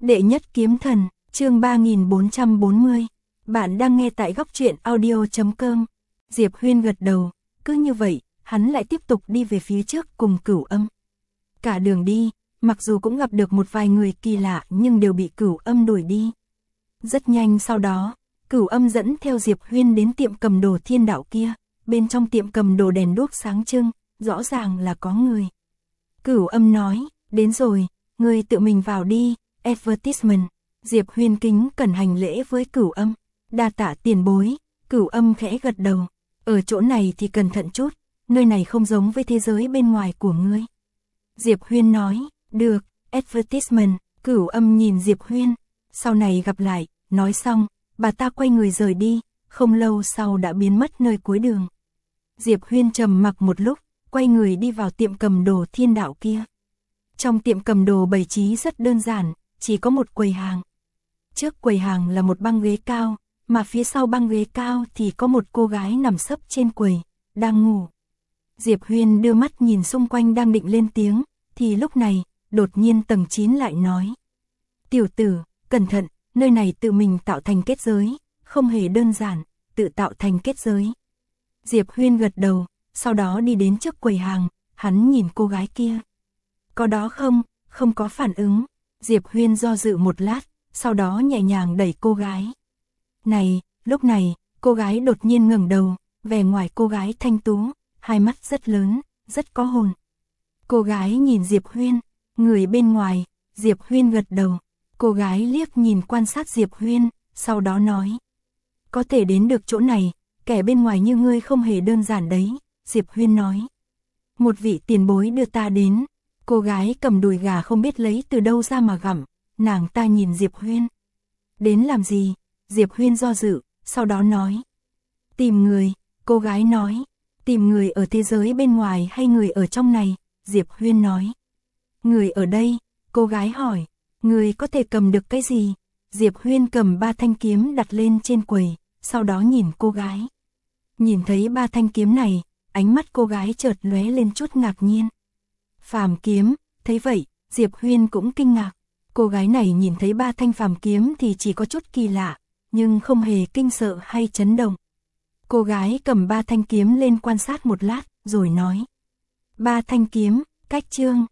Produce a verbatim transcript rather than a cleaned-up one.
Đệ nhất kiếm thần, chương ba nghìn bốn trăm bốn mươi. Bạn đang nghe tại góc truyện audio chấm com. Diệp Huyên gật đầu, cứ như vậy, hắn lại tiếp tục đi về phía trước cùng Cửu Âm. Cả đường đi, mặc dù cũng gặp được một vài người kỳ lạ nhưng đều bị Cửu Âm đuổi đi. Rất nhanh sau đó, Cửu Âm dẫn theo Diệp Huyên đến tiệm cầm đồ Thiên Đạo kia, bên trong tiệm cầm đồ đèn đuốc sáng trưng, rõ ràng là có người. Cửu Âm nói, đến rồi, ngươi tự mình vào đi. Advertisement. Diệp Huyên kính cẩn hành lễ với Cửu Âm, đa tạ tiền bối. Cửu Âm khẽ gật đầu, ở chỗ này thì cẩn thận chút, nơi này không giống với thế giới bên ngoài của ngươi. Diệp Huyên nói, được. Advertisement. Cửu Âm nhìn Diệp Huyên, sau này gặp lại. Nói xong, bà ta quay người rời đi, không lâu sau đã biến mất nơi cuối đường. Diệp Huyên trầm mặc một lúc, quay người đi vào tiệm cầm đồ Thiên Đạo kia. Trong tiệm cầm đồ bày trí rất đơn giản, chỉ có một quầy hàng. Trước quầy hàng là một băng ghế cao, mà phía sau băng ghế cao thì có một cô gái nằm sấp trên quầy, đang ngủ. Diệp Huyên đưa mắt nhìn xung quanh đang định lên tiếng, thì lúc này, đột nhiên tầng chín lại nói. Tiểu tử, cẩn thận, nơi này tự mình tạo thành kết giới, không hề đơn giản, tự tạo thành kết giới. Diệp Huyên gật đầu, sau đó đi đến trước quầy hàng, hắn nhìn cô gái kia. Có đó không? Không có phản ứng. Diệp Huyên do dự một lát, sau đó nhẹ nhàng đẩy cô gái. Này, lúc này, cô gái đột nhiên ngẩng đầu, vẻ ngoài cô gái thanh tú, hai mắt rất lớn, rất có hồn. Cô gái nhìn Diệp Huyên, người bên ngoài. Diệp Huyên gật đầu. Cô gái liếc nhìn quan sát Diệp Huyên, sau đó nói. Có thể đến được chỗ này, kẻ bên ngoài như ngươi không hề đơn giản đấy. Diệp Huyên nói. Một vị tiền bối đưa ta đến. Cô gái cầm đùi gà không biết lấy từ đâu ra mà gặm, nàng ta nhìn Diệp Huyên. Đến làm gì? Diệp Huyên do dự, sau đó nói. Tìm người. Cô gái nói. Tìm người ở thế giới bên ngoài hay người ở trong này? Diệp Huyên nói. Người ở đây. Cô gái hỏi. Người có thể cầm được cái gì? Diệp Huyên cầm ba thanh kiếm đặt lên trên quầy, sau đó nhìn cô gái. Nhìn thấy ba thanh kiếm này, ánh mắt cô gái chợt lóe lên chút ngạc nhiên. Phàm kiếm, thấy vậy, Diệp Huyên cũng kinh ngạc. Cô gái này nhìn thấy ba thanh phàm kiếm thì chỉ có chút kỳ lạ, nhưng không hề kinh sợ hay chấn động. Cô gái cầm ba thanh kiếm lên quan sát một lát, rồi nói. Ba thanh kiếm, cách chương,